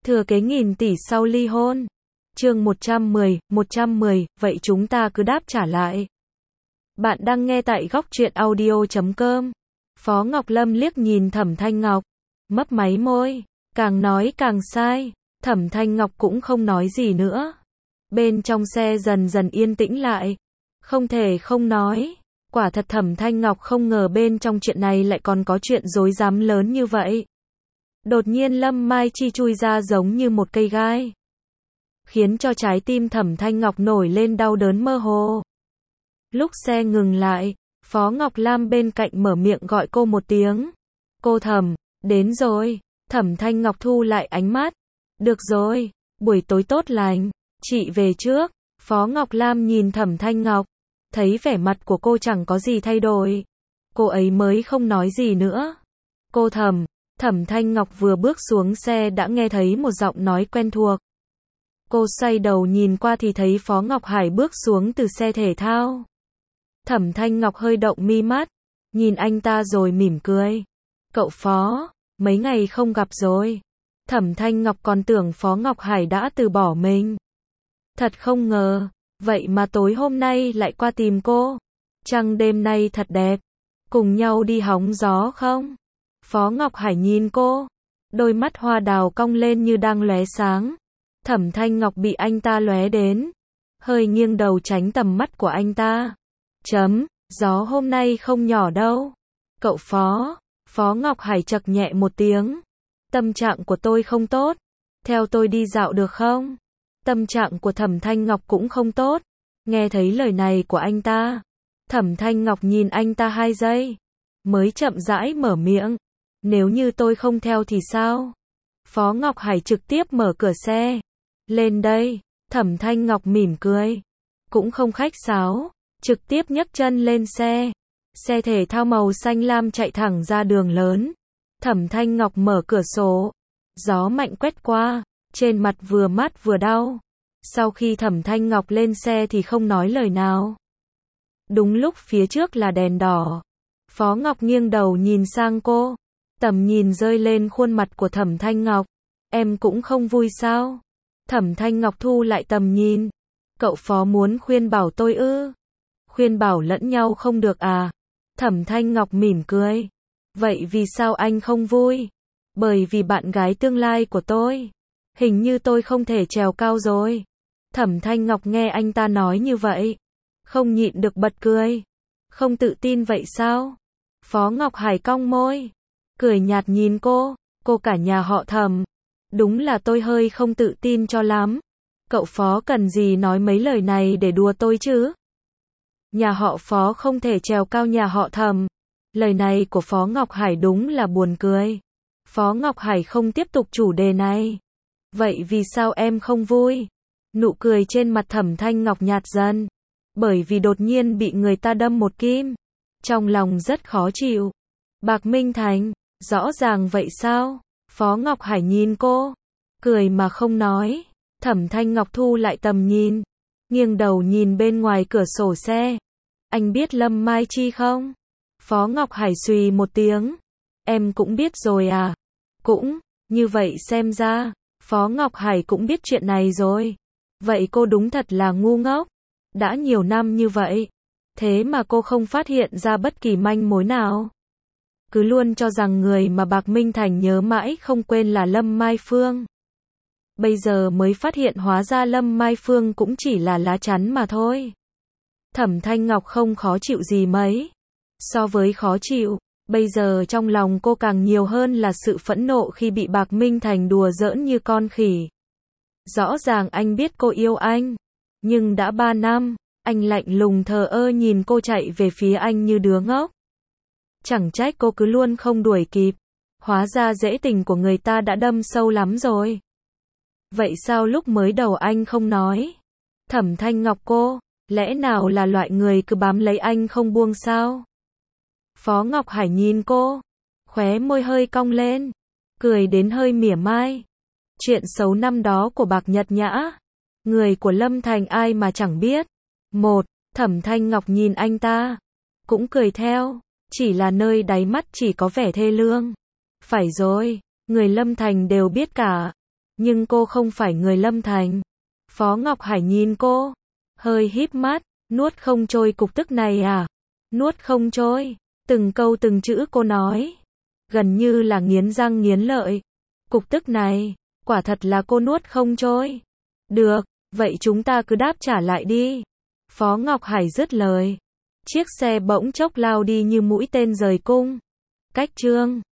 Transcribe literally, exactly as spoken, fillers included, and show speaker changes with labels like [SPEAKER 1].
[SPEAKER 1] Thừa kế nghìn tỷ sau ly hôn. Chương một trăm mười, một trăm mười, vậy chúng ta cứ đáp trả lại. Bạn đang nghe tại góc truyện audio chấm com. Phó Ngọc Lâm liếc nhìn Thẩm Thanh Ngọc, mấp máy môi, càng nói càng sai. Thẩm Thanh Ngọc cũng không nói gì nữa. Bên trong xe dần dần yên tĩnh lại. Không thể không nói, quả thật Thẩm Thanh Ngọc không ngờ bên trong chuyện này lại còn có chuyện rối rắm lớn như vậy. Đột nhiên Lâm Mai Chi chui ra giống như một cây gai, khiến cho trái tim Thẩm Thanh Ngọc nổi lên đau đớn mơ hồ. Lúc xe ngừng lại, Phó Ngọc Lam bên cạnh mở miệng gọi cô một tiếng. Cô Thẩm, đến rồi. Thẩm Thanh Ngọc thu lại ánh mắt. Được rồi, buổi tối tốt lành, chị về trước. Phó Ngọc Lam nhìn Thẩm Thanh Ngọc, thấy vẻ mặt của cô chẳng có gì thay đổi. Cô ấy mới không nói gì nữa. Cô Thẩm, Thẩm Thanh Ngọc vừa bước xuống xe đã nghe thấy một giọng nói quen thuộc. Cô xoay đầu nhìn qua thì thấy Phó Ngọc Hải bước xuống từ xe thể thao. Thẩm Thanh Ngọc hơi động mi mắt, nhìn anh ta rồi mỉm cười. Cậu Phó, mấy ngày không gặp rồi. Thẩm Thanh Ngọc còn tưởng Phó Ngọc Hải đã từ bỏ mình. Thật không ngờ, vậy mà tối hôm nay lại qua tìm cô. Trăng đêm nay thật đẹp, cùng nhau đi hóng gió không? Phó Ngọc Hải nhìn cô, đôi mắt hoa đào cong lên như đang lóe sáng. Thẩm Thanh Ngọc bị anh ta lóe đến, hơi nghiêng đầu tránh tầm mắt của anh ta. Chấm, gió hôm nay không nhỏ đâu. Cậu Phó, Phó Ngọc Hải chậc nhẹ một tiếng. Tâm trạng của tôi không tốt, theo tôi đi dạo được không? Tâm trạng của Thẩm Thanh Ngọc cũng không tốt. Nghe thấy lời này của anh ta, Thẩm Thanh Ngọc nhìn anh ta hai giây, mới chậm rãi mở miệng. Nếu như tôi không theo thì sao? Phó Ngọc Hải trực tiếp mở cửa xe. Lên đây. Thẩm Thanh Ngọc mỉm cười, cũng không khách sáo, trực tiếp nhấc chân lên xe. Xe thể thao màu xanh lam chạy thẳng ra đường lớn. Thẩm Thanh Ngọc mở cửa sổ, gió mạnh quét qua, trên mặt vừa mát vừa đau. Sau khi Thẩm Thanh Ngọc lên xe thì không nói lời nào. Đúng lúc phía trước là đèn đỏ, Phó Ngọc nghiêng đầu nhìn sang cô, tầm nhìn rơi lên khuôn mặt của Thẩm Thanh Ngọc. Em cũng không vui sao? Thẩm Thanh Ngọc thu lại tầm nhìn. Cậu Phó muốn khuyên bảo tôi ư? Khuyên bảo lẫn nhau không được à? Thẩm Thanh Ngọc mỉm cười. Vậy vì sao anh không vui? Bởi vì bạn gái tương lai của tôi. Hình như tôi không thể trèo cao rồi. Thẩm Thanh Ngọc nghe anh ta nói như vậy, không nhịn được bật cười. Không tự tin vậy sao? Phó Ngọc Hải cong môi, cười nhạt nhìn cô. Cô cả nhà họ Thẩm. Đúng là tôi hơi không tự tin cho lắm. Cậu Phó cần gì nói mấy lời này để đùa tôi chứ? Nhà họ Phó không thể trèo cao nhà họ Thẩm. Lời này của Phó Ngọc Hải đúng là buồn cười. Phó Ngọc Hải không tiếp tục chủ đề này. Vậy vì sao em không vui? Nụ cười trên mặt Thẩm Thanh Ngọc nhạt dần. Bởi vì đột nhiên bị người ta đâm một kim. Trong lòng rất khó chịu. Bạc Minh Thành, rõ ràng vậy sao? Phó Ngọc Hải nhìn cô, cười mà không nói. Thẩm Thanh Ngọc thu lại tầm nhìn, nghiêng đầu nhìn bên ngoài cửa sổ xe. Anh biết Lâm Mai Chi không? Phó Ngọc Hải xùy một tiếng. Em cũng biết rồi à? Cũng, như vậy xem ra, Phó Ngọc Hải cũng biết chuyện này rồi. Vậy cô đúng thật là ngu ngốc. Đã nhiều năm như vậy, thế mà cô không phát hiện ra bất kỳ manh mối nào. Cứ luôn cho rằng người mà Bạc Minh Thành nhớ mãi không quên là Lâm Mai Phương. Bây giờ mới phát hiện hóa ra Lâm Mai Phương cũng chỉ là lá chắn mà thôi. Thẩm Thanh Ngọc không khó chịu gì mấy. So với khó chịu, bây giờ trong lòng cô càng nhiều hơn là sự phẫn nộ khi bị Bạc Minh Thành đùa giỡn như con khỉ. Rõ ràng anh biết cô yêu anh, nhưng đã ba năm, anh lạnh lùng thờ ơ nhìn cô chạy về phía anh như đứa ngốc. Chẳng trách cô cứ luôn không đuổi kịp. Hóa ra dễ tình của người ta đã đâm sâu lắm rồi. Vậy sao lúc mới đầu anh không nói? Thẩm Thanh Ngọc cô, lẽ nào là loại người cứ bám lấy anh không buông sao? Phó Ngọc Hải nhìn cô, khóe môi hơi cong lên, cười đến hơi mỉa mai. Chuyện xấu năm đó của Bạc Nhật Nhã, người của Lâm Thành ai mà chẳng biết. Một, Thẩm Thanh Ngọc nhìn anh ta, cũng cười theo. Chỉ là nơi đáy mắt chỉ có vẻ thê lương. Phải rồi, người Lâm Thành đều biết cả. Nhưng cô không phải người Lâm Thành. Phó Ngọc Hải nhìn cô, hơi híp mắt, nuốt không trôi cục tức này à? Nuốt không trôi, từng câu từng chữ cô nói, gần như là nghiến răng nghiến lợi. Cục tức này, quả thật là cô nuốt không trôi. Được, vậy chúng ta cứ đáp trả lại đi. Phó Ngọc Hải dứt lời. Chiếc xe bỗng chốc lao đi như mũi tên rời cung. Cách chương